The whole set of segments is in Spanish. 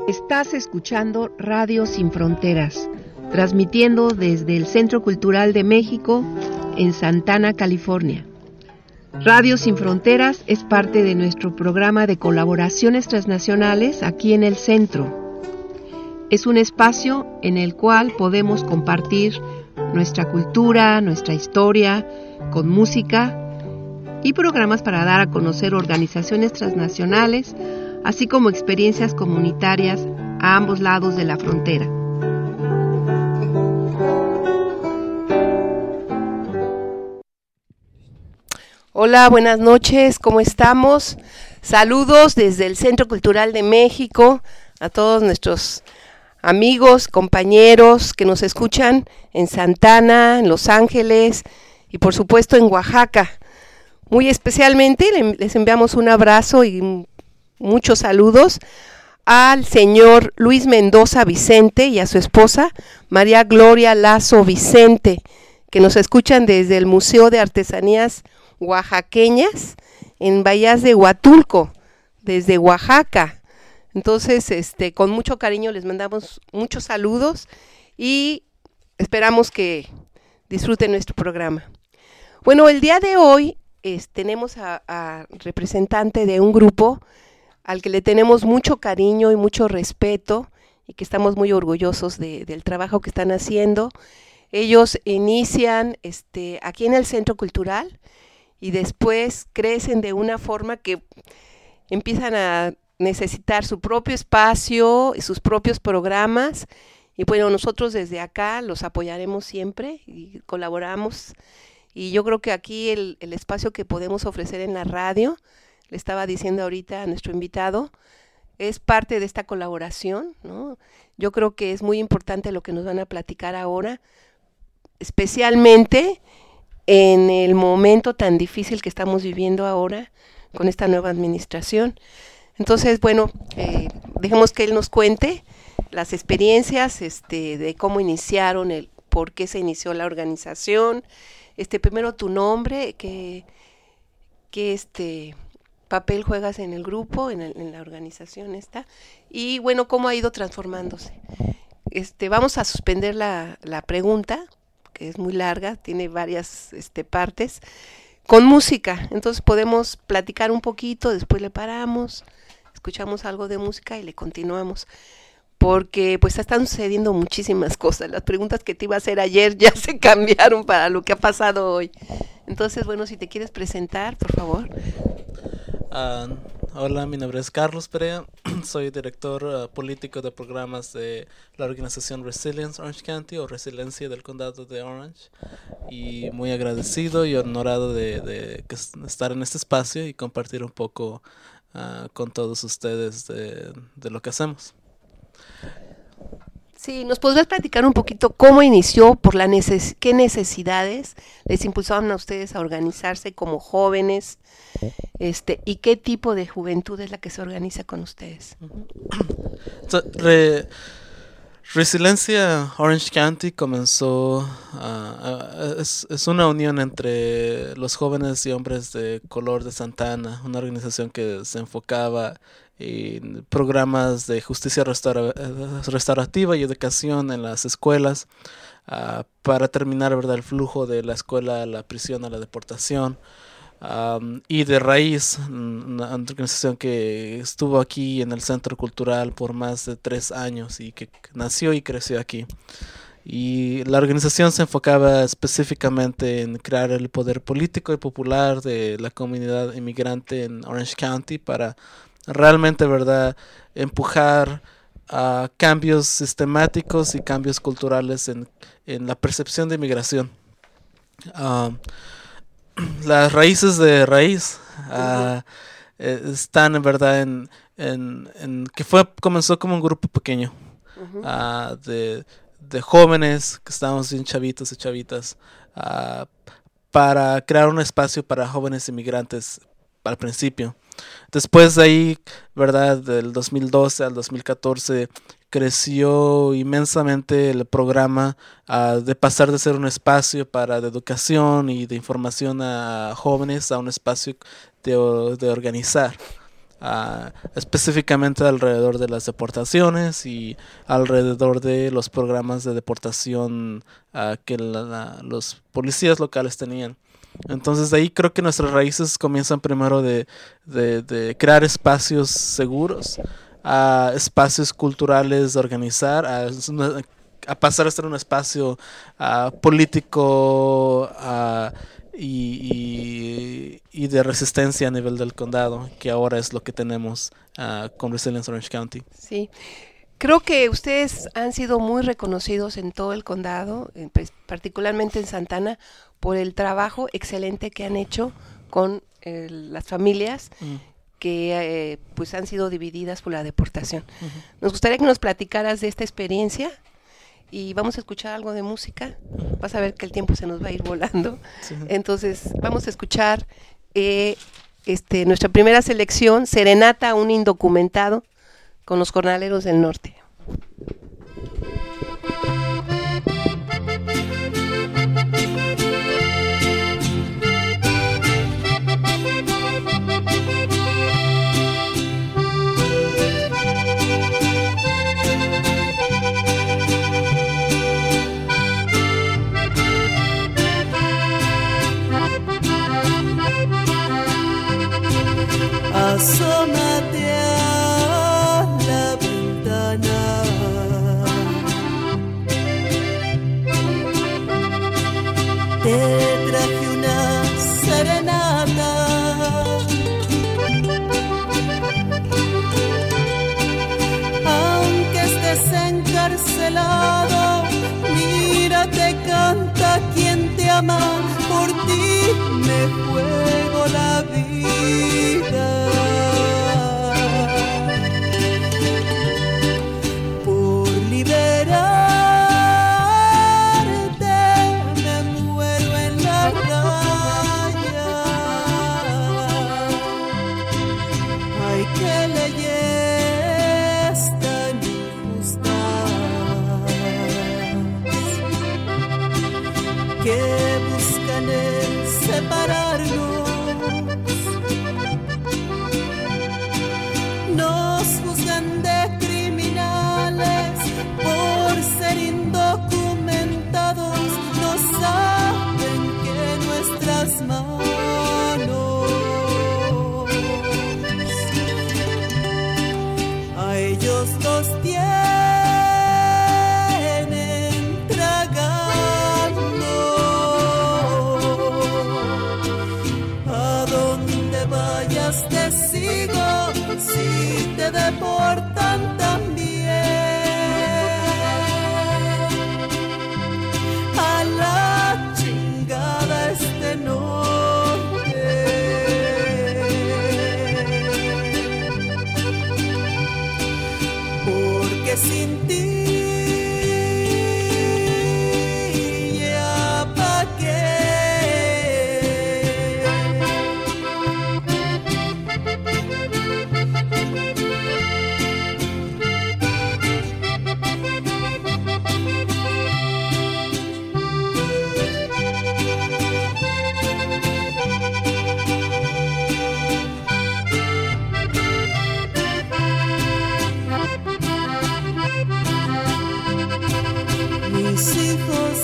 Estás escuchando Radio Sin Fronteras, transmitiendo desde el Centro Cultural de México en Santana, California. Radio Sin Fronteras es parte de nuestro programa de colaboraciones transnacionales aquí en el centro. Es un espacio en el cual podemos compartir nuestra cultura, nuestra historia, con música y programas para dar a conocer organizaciones transnacionales, así como experiencias comunitarias a ambos lados de la frontera. Hola, buenas noches, ¿cómo estamos? Saludos desde el Centro Cultural de México a todos nuestros amigos, compañeros que nos escuchan en Santana, en Los Ángeles y por supuesto en Oaxaca. Muy especialmente les enviamos un abrazo y muchos saludos al señor Luis Mendoza Vicente y a su esposa María Gloria Lazo Vicente, que nos escuchan desde el Museo de Artesanías Oaxaqueñas en Bahías de Huatulco, desde Oaxaca. Entonces, con mucho cariño les mandamos muchos saludos y esperamos que disfruten nuestro programa. Bueno, el día de hoy tenemos a representante de un grupo al que le tenemos mucho cariño y mucho respeto y que estamos muy orgullosos del trabajo que están haciendo. Ellos inician aquí en el Centro Cultural y después crecen de una forma que empiezan a necesitar su propio espacio y sus propios programas. Y bueno, nosotros desde acá los apoyaremos siempre y colaboramos. Y yo creo que aquí el espacio que podemos ofrecer en la radio, le estaba diciendo ahorita a nuestro invitado, es parte de esta colaboración, ¿no? Yo creo que es muy importante lo que nos van a platicar ahora, especialmente en el momento tan difícil que estamos viviendo ahora con esta nueva administración. Entonces, bueno, dejemos que él nos cuente las experiencias de cómo iniciaron, por qué se inició la organización. Primero tu nombre, qué papel juegas en el grupo, en la organización esta, y bueno, cómo ha ido transformándose. Vamos a suspender la pregunta, que es muy larga, tiene varias partes, con música. Entonces podemos platicar un poquito, después le paramos, escuchamos algo de música y le continuamos. Porque pues están sucediendo muchísimas cosas. Las preguntas que te iba a hacer ayer ya se cambiaron para lo que ha pasado hoy. Entonces, bueno, si te quieres presentar, por favor. Hola, mi nombre es Carlos Perea, soy director político de programas de la organización Resilience Orange County o Resiliencia del Condado de Orange, y muy agradecido y honorado de estar en este espacio y compartir un poco con todos ustedes de lo que hacemos. Sí, ¿nos podrías platicar un poquito cómo inició, qué necesidades les impulsaron a ustedes a organizarse como jóvenes, y qué tipo de juventud es la que se organiza con ustedes? Resiliencia Orange County comenzó, es una unión entre los jóvenes y hombres de color de Santa Ana, una organización que se enfocaba en programas de justicia restaurativa y educación en las escuelas, para terminar, ¿verdad?, el flujo de la escuela a la prisión, a la deportación. Y de raíz, una organización que estuvo aquí en el Centro Cultural por más de 3 años y que nació y creció aquí. Y la organización se enfocaba específicamente en crear el poder político y popular de la comunidad inmigrante en Orange County para realmente, ¿verdad?, empujar a cambios sistemáticos y cambios culturales en la percepción de inmigración. Las raíces de raíz están en verdad en que comenzó como un grupo pequeño, de jóvenes que estábamos bien chavitos y chavitas, para crear un espacio para jóvenes inmigrantes al principio. Después de ahí, ¿verdad?, del 2012 al 2014 creció inmensamente el programa, de pasar de ser un espacio de educación y de información a jóvenes a un espacio de organizar. específicamente alrededor de las deportaciones y alrededor de los programas de deportación que los policías locales tenían. Entonces de ahí creo que nuestras raíces comienzan primero de crear espacios seguros, espacios culturales de organizar, a pasar a ser un espacio político y de resistencia a nivel del condado, que ahora es lo que tenemos con Resilience Orange County. Sí, creo que ustedes han sido muy reconocidos en todo el condado, particularmente en Santa Ana, por el trabajo excelente que han hecho con las familias que pues han sido divididas por la deportación. Nos gustaría que nos platicaras de esta experiencia y vamos a escuchar algo de música. Vas a ver que el tiempo se nos va a ir volando. Sí. Entonces vamos a escuchar nuestra primera selección, Serenata a un indocumentado, con los Jornaleros del Norte. Asómate a la ventana, te traje una serenata, aunque estés encarcelado, mira, te canta quien te ama, por ti me juego la vida. Deportan también a la chingada este norte, porque sin ti ya pa' qué. Mis hijos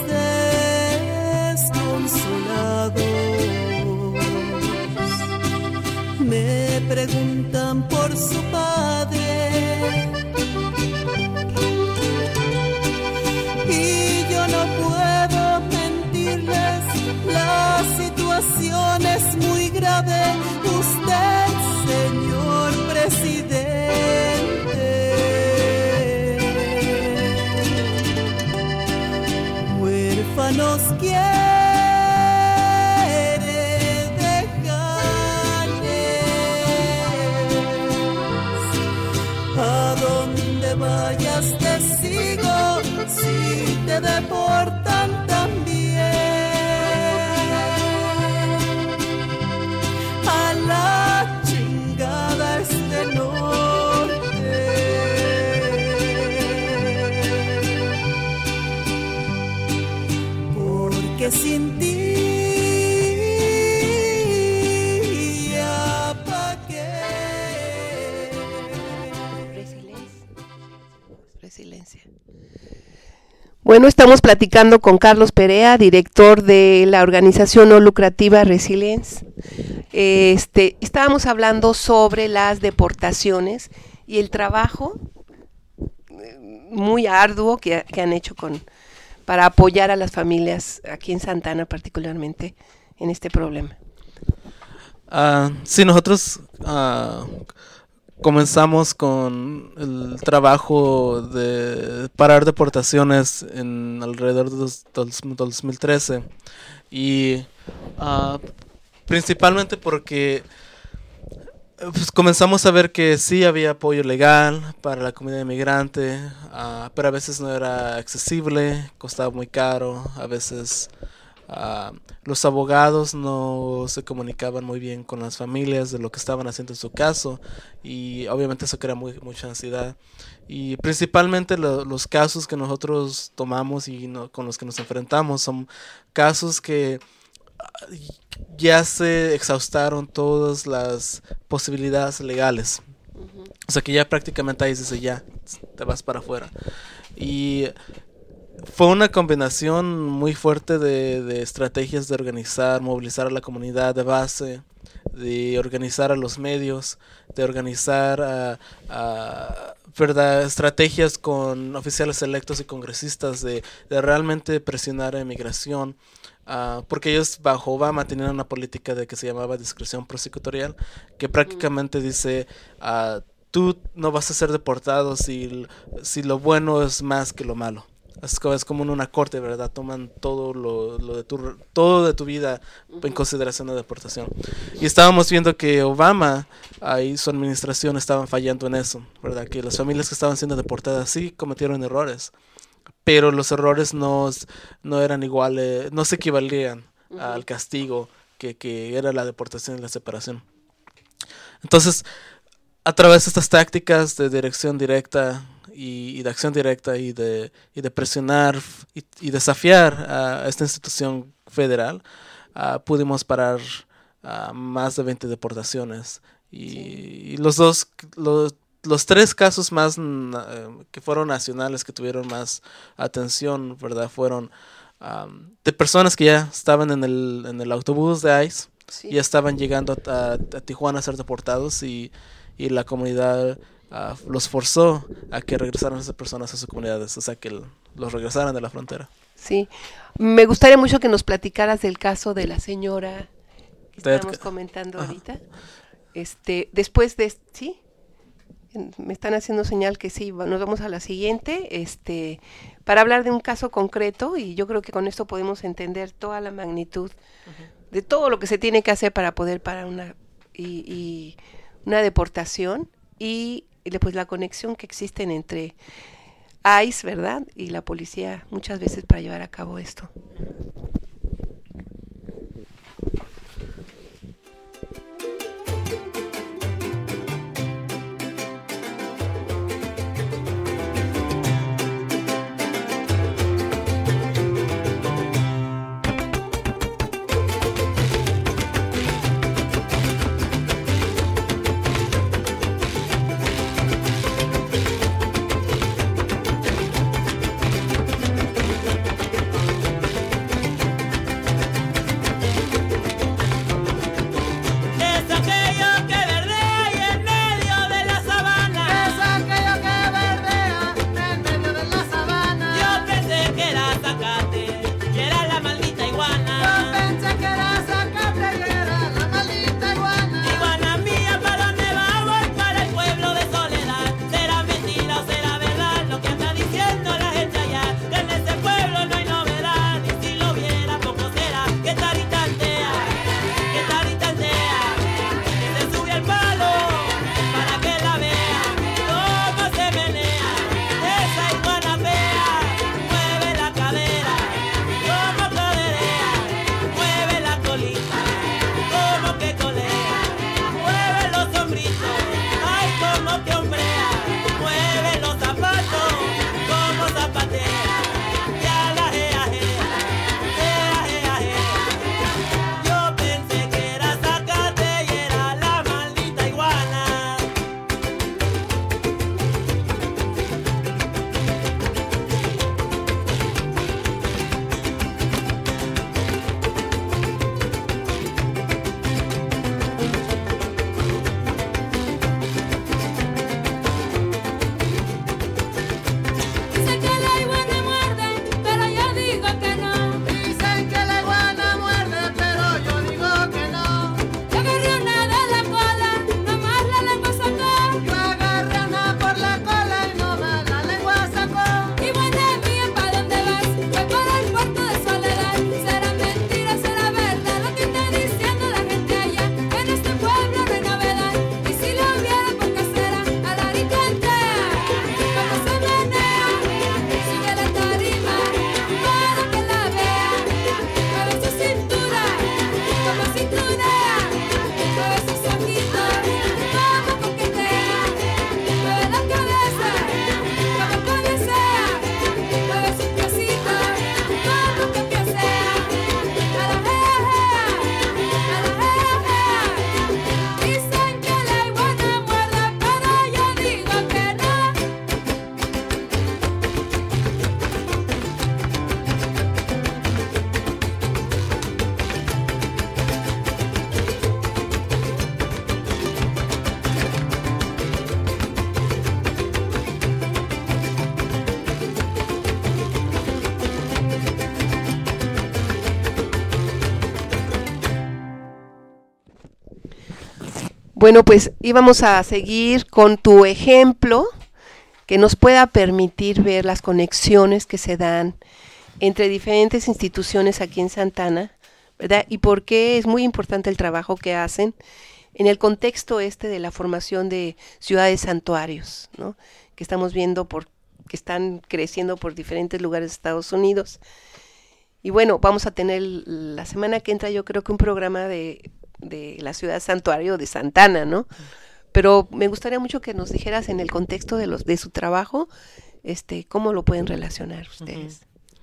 desconsolados me preguntan por su padre y yo no puedo mentirles, la situación es muy grave. Usted, señor presidente, nos quiere dejarles, a donde vayas te sigo, si te deportan también, a la chingada este norte. Que sin ti ya pa' qué. Resiliencia. Bueno, estamos platicando con Carlos Perea, director de la organización no lucrativa Resilience. Estábamos hablando sobre las deportaciones y el trabajo muy arduo que han hecho para apoyar a las familias aquí en Santa Ana particularmente en este problema. Sí, nosotros comenzamos con el trabajo de parar deportaciones en alrededor de 2013 y principalmente porque pues comenzamos a ver que sí había apoyo legal para la comunidad inmigrante, pero a veces no era accesible, costaba muy caro, a veces los abogados no se comunicaban muy bien con las familias de lo que estaban haciendo en su caso y obviamente eso crea mucha ansiedad. Y principalmente los casos que nosotros tomamos y con los que nos enfrentamos son casos que ya se exhaustaron todas las posibilidades legales. O sea que ya prácticamente ahí dice ya, te vas para afuera. Y fue una combinación muy fuerte de estrategias de organizar, movilizar a la comunidad de base, de organizar a los medios, de organizar ¿verdad? Estrategias con oficiales electos y congresistas de realmente presionar a inmigración. Porque ellos bajo Obama tenían una política de que se llamaba discreción prosecutorial, que prácticamente dice tú no vas a ser deportado si lo bueno es más que lo malo. Es como en una corte, ¿verdad? Toman todo de tu vida en consideración de deportación. Y estábamos viendo que Obama y su administración estaban fallando en eso, ¿verdad? Que las familias que estaban siendo deportadas sí cometieron errores, pero los errores no eran iguales, no se equivalían al castigo que era la deportación y la separación. Entonces, a través de estas tácticas de dirección directa y de acción directa y de presionar y desafiar a esta institución federal, pudimos parar más de 20 deportaciones. Y los tres casos más que fueron nacionales, que tuvieron más atención, ¿verdad? Fueron de personas que ya estaban en el autobús de ICE, sí. Ya estaban llegando a Tijuana a ser deportados y la comunidad los forzó a que regresaran esas personas a sus comunidades, o sea, que los regresaran de la frontera. Sí, me gustaría mucho que nos platicaras del caso de la señora que estábamos comentando ahorita. Después de, ¿sí? Me están haciendo señal que sí, nos vamos a la siguiente, para hablar de un caso concreto, y yo creo que con esto podemos entender toda la magnitud de todo lo que se tiene que hacer para poder parar una deportación y pues la conexión que existen entre ICE, ¿verdad? Y la policía muchas veces para llevar a cabo esto. Bueno, pues íbamos a seguir con tu ejemplo que nos pueda permitir ver las conexiones que se dan entre diferentes instituciones aquí en Santa Ana, ¿verdad? Y por qué es muy importante el trabajo que hacen en el contexto de la formación de ciudades santuarios, ¿no? Que estamos viendo que están creciendo por diferentes lugares de Estados Unidos. Y bueno, vamos a tener la semana que entra, yo creo que un programa de la ciudad santuario de Santa Ana, ¿no? Pero me gustaría mucho que nos dijeras en el contexto de su trabajo, cómo lo pueden relacionar ustedes.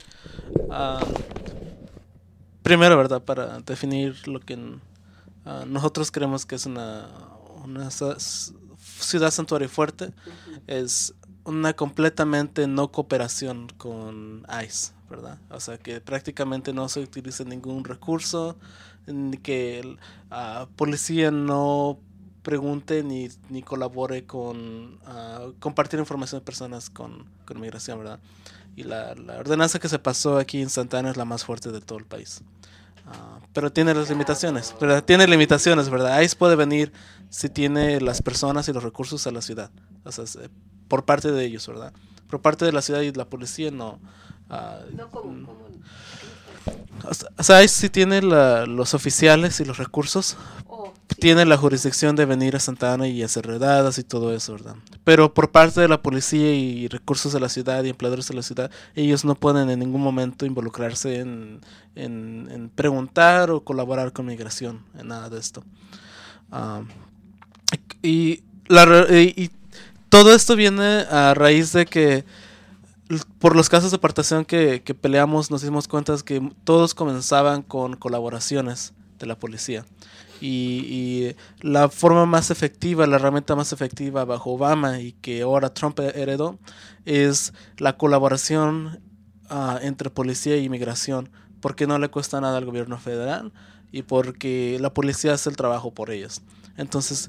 Primero, ¿verdad? Para definir lo que nosotros creemos que es una ciudad santuario fuerte, es una completamente no cooperación con ICE, ¿verdad? O sea, que prácticamente no se utiliza ningún recurso, que la policía no pregunte ni colabore con compartir información de personas con migración, ¿verdad? Y la ordenanza que se pasó aquí en Santa Ana es la más fuerte de todo el país. Pero tiene las limitaciones, ¿verdad? ICE puede venir si tiene las personas y los recursos a la ciudad, o sea, por parte de ellos, ¿verdad? Por parte de la ciudad y la policía no. O sea, ICE sí tiene los oficiales y los recursos, sí. Tiene la jurisdicción de venir a Santa Ana y hacer redadas y todo eso, ¿verdad? Pero por parte de la policía y recursos de la ciudad y empleadores de la ciudad, ellos no pueden en ningún momento involucrarse en preguntar o colaborar con migración, en nada de esto. Y todo esto viene a raíz de que por los casos de deportación que peleamos, nos dimos cuenta que todos comenzaban con colaboraciones de la policía. Y la forma más efectiva, la herramienta más efectiva bajo Obama y que ahora Trump heredó, es la colaboración entre policía y migración, porque no le cuesta nada al gobierno federal y porque la policía hace el trabajo por ellos. Entonces,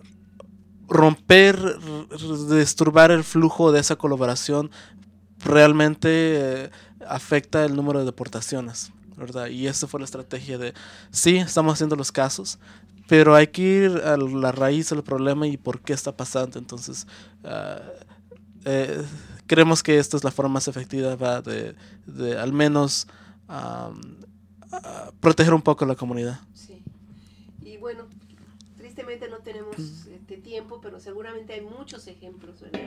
disturbar el flujo de esa colaboración realmente afecta el número de deportaciones, ¿verdad? Y esa fue la estrategia de, sí, estamos haciendo los casos, pero hay que ir a la raíz del problema y por qué está pasando. Entonces, creemos que esta es la forma más efectiva de al menos proteger un poco la comunidad. Sí. Y bueno, tristemente no tenemos tiempo, pero seguramente hay muchos ejemplos, ¿verdad?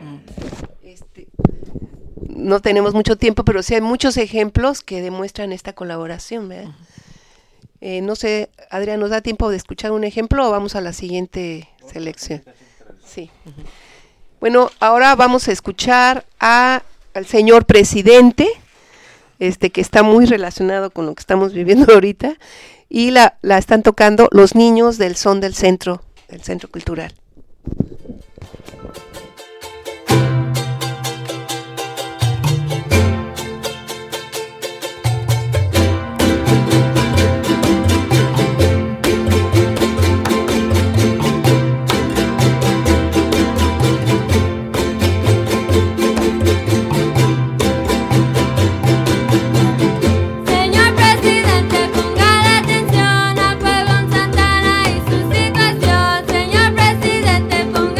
No tenemos mucho tiempo, pero sí hay muchos ejemplos que demuestran esta colaboración, ¿verdad? No sé, Adrián, ¿nos da tiempo de escuchar un ejemplo o vamos a la siguiente selección? Sí. Bueno, ahora vamos a escuchar al señor presidente, que está muy relacionado con lo que estamos viviendo ahorita, y la están tocando los niños del son del Centro Cultural. Ponga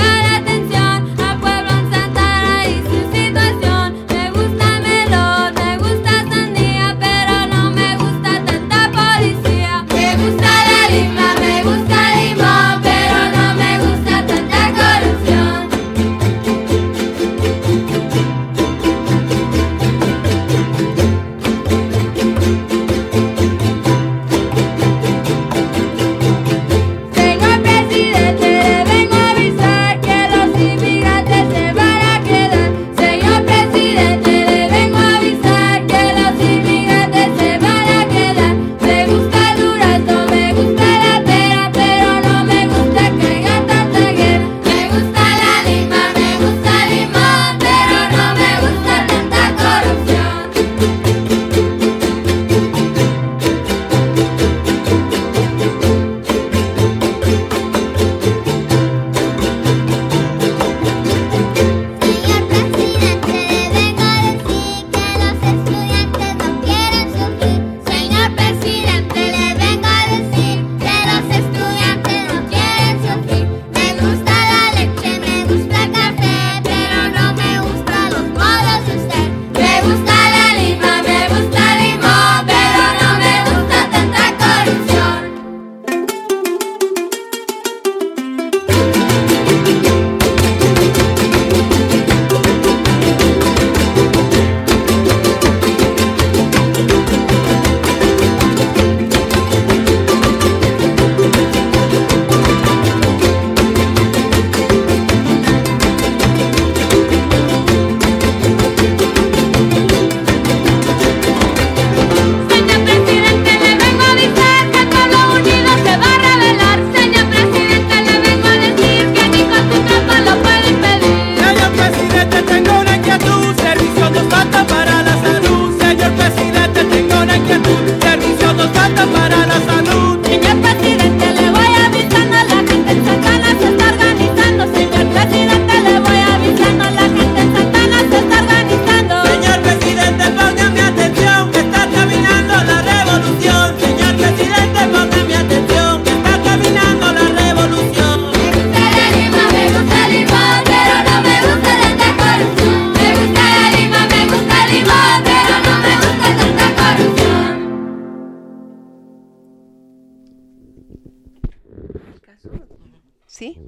¿sí?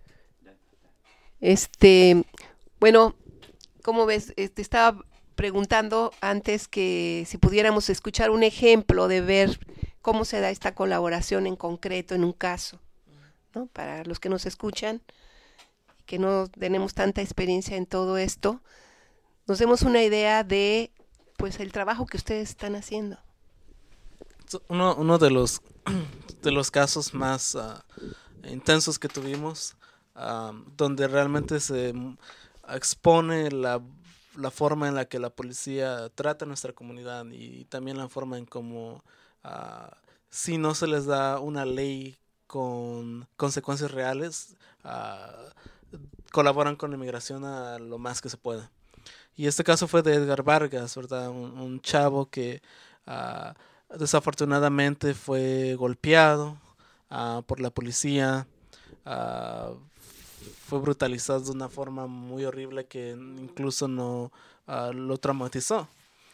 Bueno, ¿cómo ves? Te estaba preguntando antes que si pudiéramos escuchar un ejemplo de ver cómo se da esta colaboración en concreto en un caso, ¿no? Para los que nos escuchan, que no tenemos tanta experiencia en todo esto, nos demos una idea de, pues, el trabajo que ustedes están haciendo. Uno de los casos más intensos que tuvimos, donde realmente se expone la forma en la que la policía trata a nuestra comunidad y también la forma en cómo si no se les da una ley con consecuencias reales, colaboran con la inmigración a lo más que se pueda. Y este caso fue de Edgar Vargas, ¿verdad? Un chavo que desafortunadamente fue golpeado por la policía, fue brutalizado de una forma muy horrible que incluso no lo traumatizó.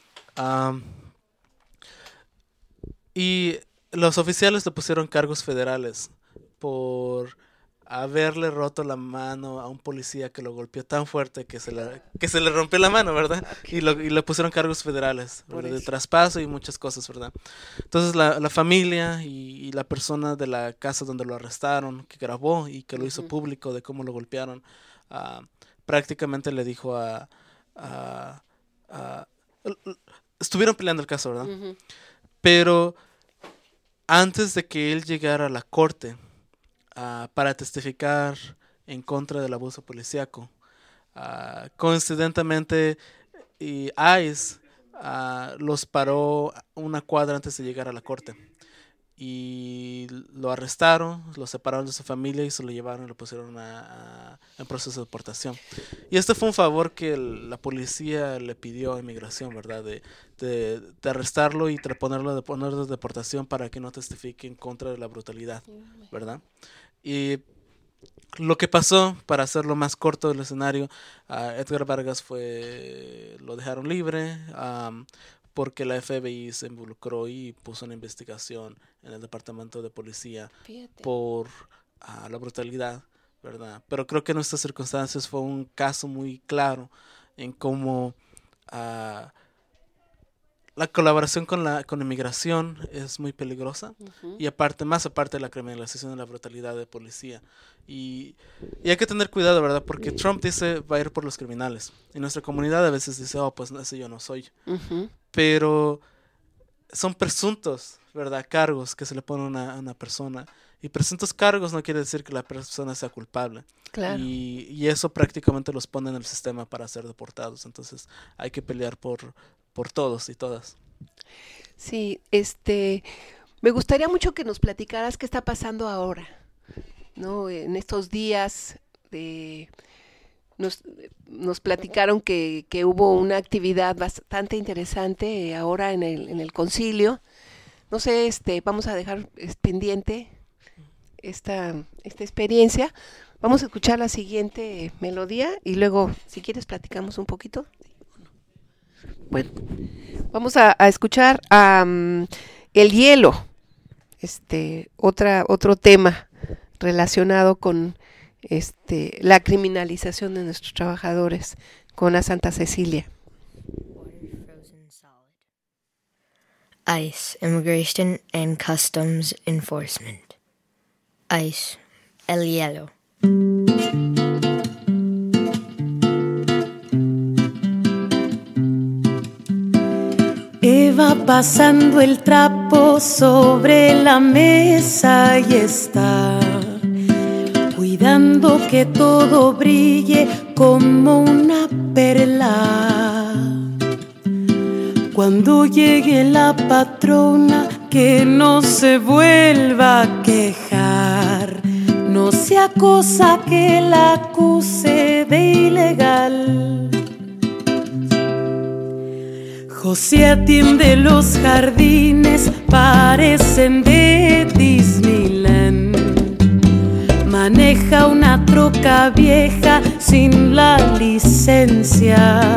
Y los oficiales le pusieron cargos federales por haberle roto la mano a un policía que lo golpeó tan fuerte que se le rompió la mano, ¿verdad? Okay. Y le pusieron cargos federales, de traspaso y muchas cosas, ¿verdad? Entonces la familia y la persona de la casa donde lo arrestaron, que grabó y que lo hizo público de cómo lo golpearon, prácticamente le dijo estuvieron peleando el caso, ¿verdad? Pero antes de que él llegara a la corte para testificar en contra del abuso policíaco, coincidentemente ICE los paró una cuadra antes de llegar a la corte y lo arrestaron, lo separaron de su familia y se lo llevaron y lo pusieron en proceso de deportación. Y este fue un favor que la policía le pidió a inmigración, ¿verdad? De arrestarlo y ponerlo de deportación para que no testifique en contra de la brutalidad, ¿verdad? Y lo que pasó, para hacerlo más corto del escenario, Edgar Vargas lo dejaron libre, porque la FBI se involucró y puso una investigación en el departamento de policía por la brutalidad, ¿verdad? Pero creo que en nuestras circunstancias fue un caso muy claro en cómo la colaboración con la inmigración es muy peligrosa, y más aparte de la criminalización de la brutalidad de policía. Y hay que tener cuidado, ¿verdad? Porque Trump dice va a ir por los criminales, y nuestra comunidad a veces dice, pues ese yo no soy. Pero son presuntos, ¿verdad? Cargos que se le ponen a una persona, y presuntos cargos no quiere decir que la persona sea culpable. Claro. Y eso prácticamente los pone en el sistema para ser deportados. Entonces hay que pelear por todos y todas. Sí, me gustaría mucho que nos platicaras qué está pasando ahora, ¿no? En estos días nos platicaron que hubo una actividad bastante interesante ahora en el concilio. No sé, vamos a dejar pendiente esta experiencia. Vamos a escuchar la siguiente melodía y luego, si quieres, platicamos un poquito. Bueno, vamos a escuchar El Hielo, otro tema relacionado con la criminalización de nuestros trabajadores, con la Santa Cecilia. ICE, Immigration and Customs Enforcement. ICE, El Hielo. Va pasando el trapo sobre la mesa y está cuidando que todo brille como una perla. Cuando llegue la patrona, que no se vuelva a quejar, no sea cosa que la acuse de ilegal. José atiende los jardines, parecen de Disneyland. Maneja una troca vieja sin la licencia.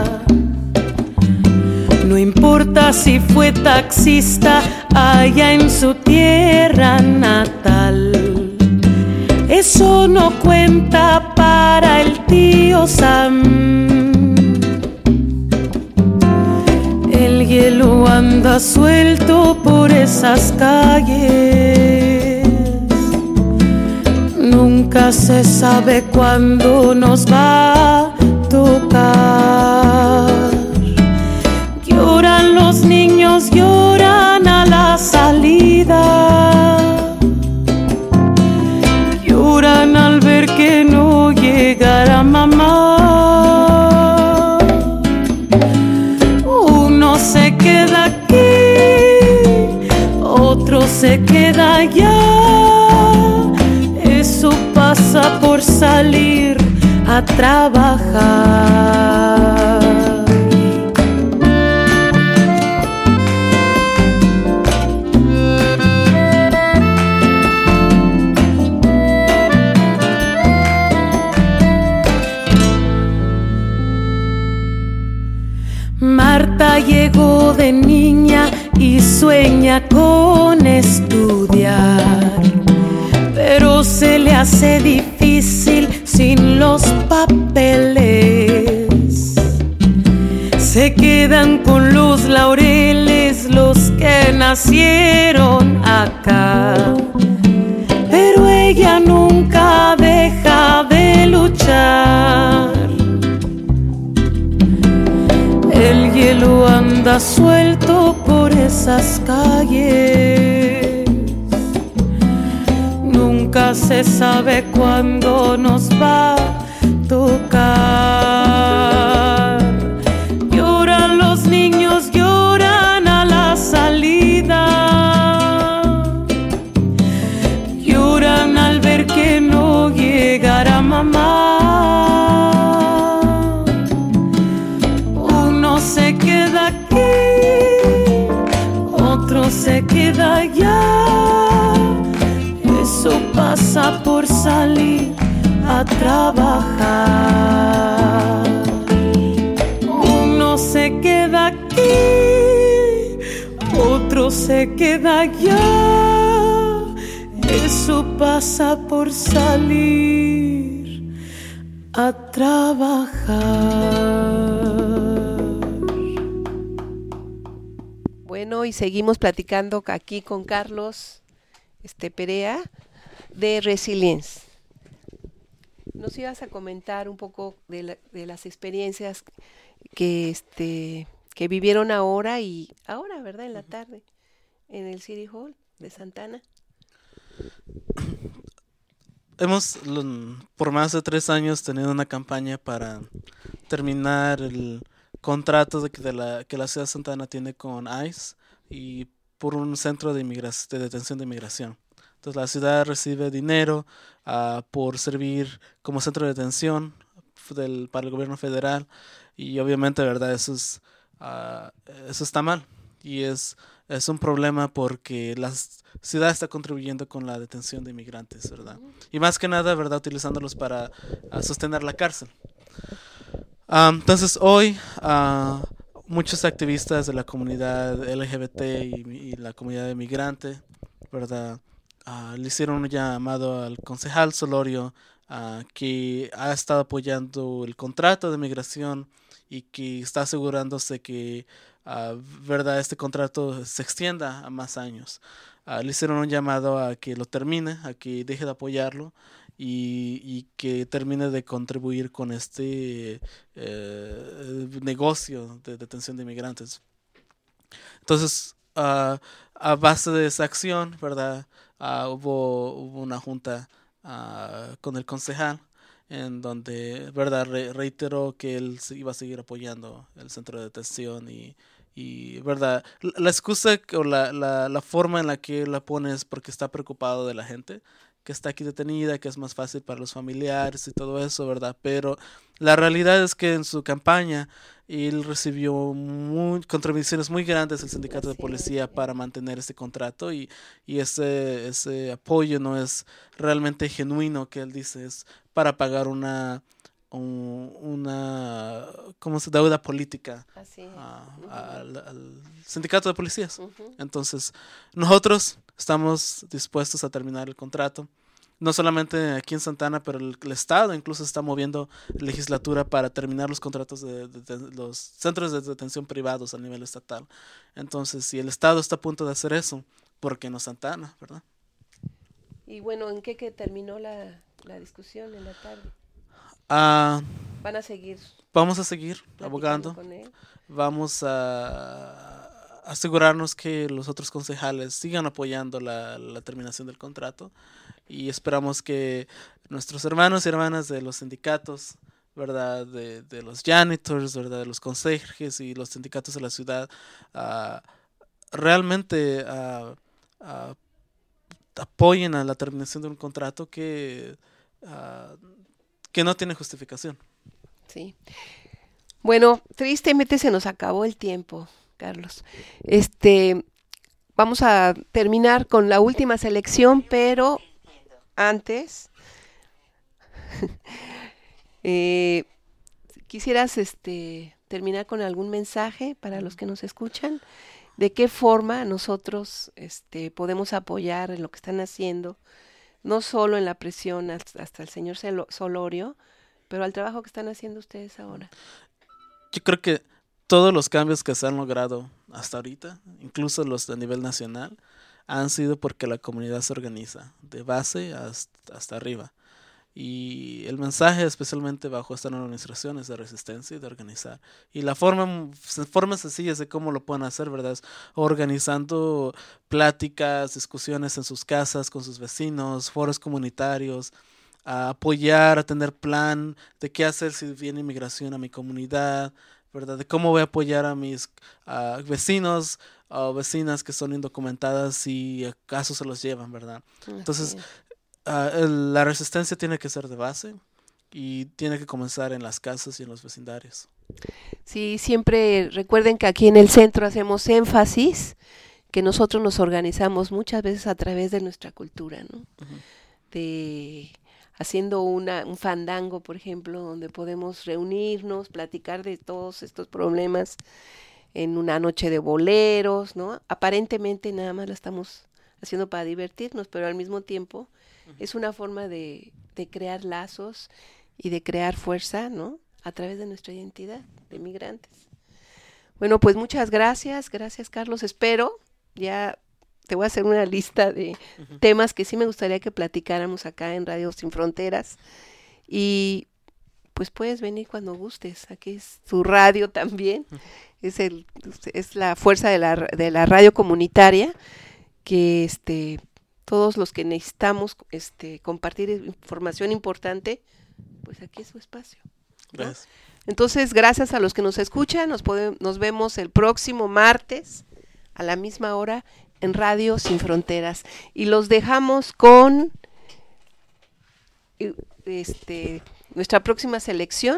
No importa si fue taxista allá en su tierra natal. eso no cuenta para el tío Sam. El hielo anda suelto por esas calles. Nunca se sabe cuándo nos va a tocar. Lloran los niños, lloran a la salida. Lloran al ver que no llegará mamá. Uno se queda aquí, otro se queda allá. Eso pasa por salir a trabajar. Marta llegó de niña y sueña con estudiar, pero se le hace difícil sin los papeles. Se quedan con los laureles los que nacieron acá, pero ella nunca deja de luchar. El hielo anda suelto por esas calles. Nunca se sabe cuándo nos va a tocar. Lloran los niños, lloran a la salida. Lloran al ver que no llegará mamá. Se queda aquí, otro se queda allá. Eso pasa por salir a trabajar. Uno se queda aquí, otro se queda allá. Eso pasa por salir a trabajar. Bueno, y seguimos platicando aquí con Carlos Perea de Resilience. Nos ibas a comentar un poco de las experiencias que vivieron ahora, ¿verdad? En la tarde, en el City Hall de Santana. Hemos, por más de 3 años, tenido una campaña para terminar el contratos que la ciudad de Santana tiene con ICE y por un centro de detención de inmigración. Entonces la ciudad recibe dinero por servir como centro de detención para el gobierno federal, y obviamente, verdad, eso está mal y es un problema porque la ciudad está contribuyendo con la detención de inmigrantes, verdad, y más que nada, verdad, utilizándolos para sostener la cárcel. Entonces hoy muchos activistas de la comunidad LGBT y la comunidad de migrante, ¿verdad? Le hicieron un llamado al concejal Solorio, que ha estado apoyando el contrato de migración y que está asegurándose que ¿verdad? Este contrato se extienda a más años. Le hicieron un llamado a que lo termine, a que deje de apoyarlo y que termine de contribuir con este negocio de detención de inmigrantes. Entonces, a base de esa acción, ¿verdad? Hubo una junta con el concejal en donde, ¿verdad? Reiteró que él iba a seguir apoyando el centro de detención y ¿verdad? La excusa o la forma en la que la pone es porque está preocupado de la gente que está aquí detenida, que es más fácil para los familiares y todo eso, ¿verdad? Pero la realidad es que en su campaña él recibió contribuciones muy grandes del sindicato de policía para mantener ese contrato y ese apoyo no es realmente genuino, que él dice, es para pagar una deuda política al sindicato de policías. Entonces nosotros estamos dispuestos a terminar el contrato. no solamente aquí en Santa Ana, pero el Estado incluso está moviendo legislatura para terminar los contratos de los centros de detención privados a nivel estatal. Entonces, si el Estado está a punto de hacer eso, ¿por qué no Santa Ana, verdad? Y bueno, ¿en qué terminó la discusión en la tarde? ¿Van a seguir? Vamos a seguir abogando. Con él. Vamos a asegurarnos que los otros concejales sigan apoyando la terminación del contrato, y esperamos que nuestros hermanos y hermanas de los sindicatos, ¿verdad? De los janitors, ¿verdad? De los conserjes y los sindicatos de la ciudad realmente apoyen a la terminación de un contrato que no tiene justificación. Sí. Bueno, tristemente se nos acabó el tiempo, Carlos. Vamos a terminar con la última selección, pero antes quisieras terminar con algún mensaje para los que nos escuchan. ¿De qué forma nosotros podemos apoyar en lo que están haciendo? No solo en la presión hasta el señor Solorio, pero al trabajo que están haciendo ustedes ahora. Yo creo que todos los cambios que se han logrado hasta ahorita, incluso los de nivel nacional, han sido porque la comunidad se organiza, de base hasta arriba. Y el mensaje, especialmente bajo esta nueva administración, es de resistencia y de organizar. Y la forma sencilla de cómo lo pueden hacer, ¿verdad? Es organizando pláticas, discusiones en sus casas, con sus vecinos, foros comunitarios, a apoyar, a tener plan de qué hacer si viene inmigración a mi comunidad, ¿verdad? De cómo voy a apoyar a mis vecinos o vecinas que son indocumentadas y acaso se los llevan, ¿verdad? Entonces, la resistencia tiene que ser de base y tiene que comenzar en las casas y en los vecindarios. Sí, siempre recuerden que aquí en el centro hacemos énfasis que nosotros nos organizamos muchas veces a través de nuestra cultura, ¿no? Uh-huh. Haciendo un fandango, por ejemplo, donde podemos reunirnos, platicar de todos estos problemas en una noche de boleros, ¿no? Aparentemente nada más la estamos haciendo para divertirnos, pero al mismo tiempo es una forma de crear lazos y de crear fuerza, ¿no? A través de nuestra identidad de migrantes. Bueno, pues muchas gracias Carlos. Espero, ya te voy a hacer una lista de temas que sí me gustaría que platicáramos acá en Radio Sin Fronteras, y pues puedes venir cuando gustes. Aquí es tu radio también, es la fuerza de la radio comunitaria, que todos los que necesitamos compartir información importante, pues aquí es su espacio, ¿no? Gracias. Entonces, gracias a los que nos escuchan, nos vemos el próximo martes a la misma hora en Radio Sin Fronteras, y los dejamos con nuestra próxima selección,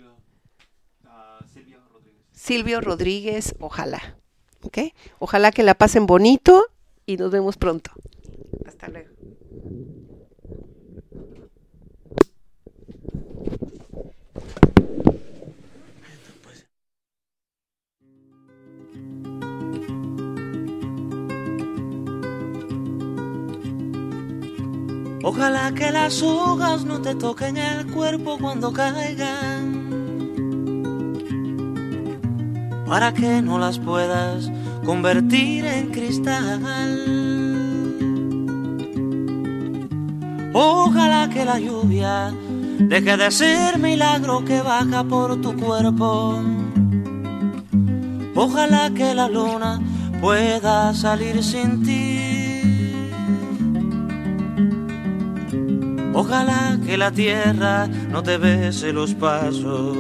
Silvio Rodríguez, ojalá, ¿okay? Ojalá que la pasen bonito y nos vemos pronto. Hasta luego. Ojalá que las hojas no te toquen el cuerpo cuando caigan, para que no las puedas convertir en cristal. Ojalá que la lluvia deje de ser milagro que baja por tu cuerpo. Ojalá que la luna pueda salir sin ti. Ojalá que la tierra no te bese los pasos.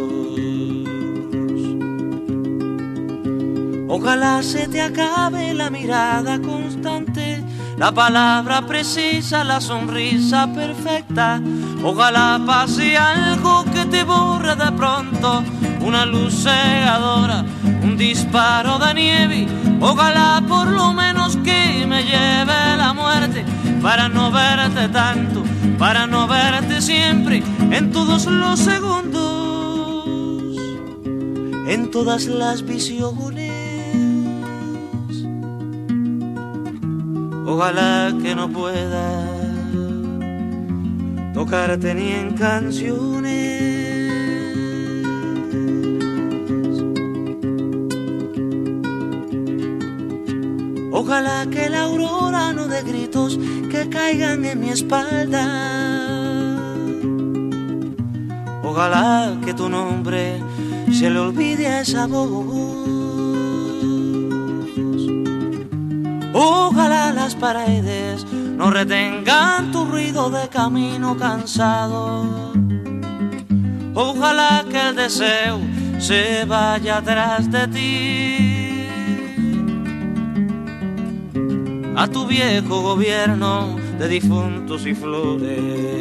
Ojalá se te acabe la mirada constante, la palabra precisa, la sonrisa perfecta. Ojalá pase algo que te borre de pronto, una luz cegadora, un disparo de nieve. Ojalá por lo menos que me lleve la muerte, para no verte tanto, para no verte siempre, en todos los segundos, en todas las visiones. Ojalá que no pueda tocarte ni en canciones. Ojalá que la aurora no dé gritos que caigan en mi espalda. Ojalá que tu nombre se le olvide a esa voz. Ojalá las paredes no retengan tu ruido de camino cansado. Ojalá que el deseo se vaya atrás de ti. A tu viejo gobierno de difuntos y flores.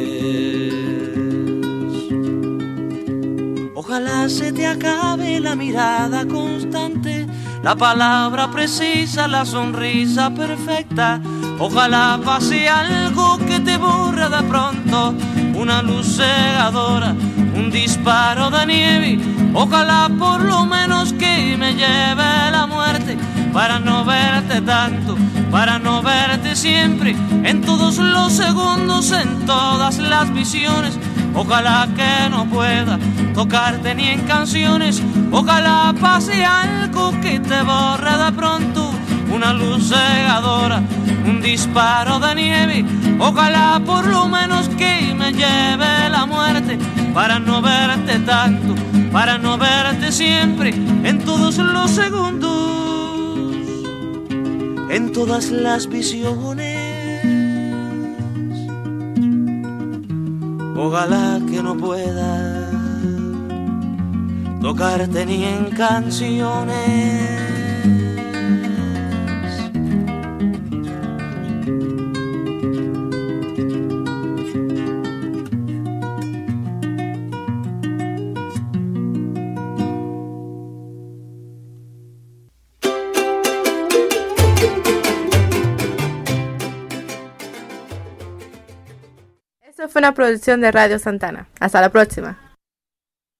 Ojalá se te acabe la mirada constante, la palabra precisa, la sonrisa perfecta. Ojalá pase algo que te borre de pronto, una luz cegadora, un disparo de nieve. Ojalá por lo menos que me lleve la muerte, para no verte tanto, para no verte siempre, en todos los segundos, en todas las visiones. Ojalá que no pueda tocarte ni en canciones. Ojalá pase algo que te borre de pronto, una luz cegadora, un disparo de nieve. Ojalá por lo menos que me lleve la muerte, para no verte tanto, para no verte siempre, en todos los segundos, en todas las visiones. Ojalá que no pueda tocarte ni en canciones. Esto fue una producción de Radio Santana. Hasta la próxima.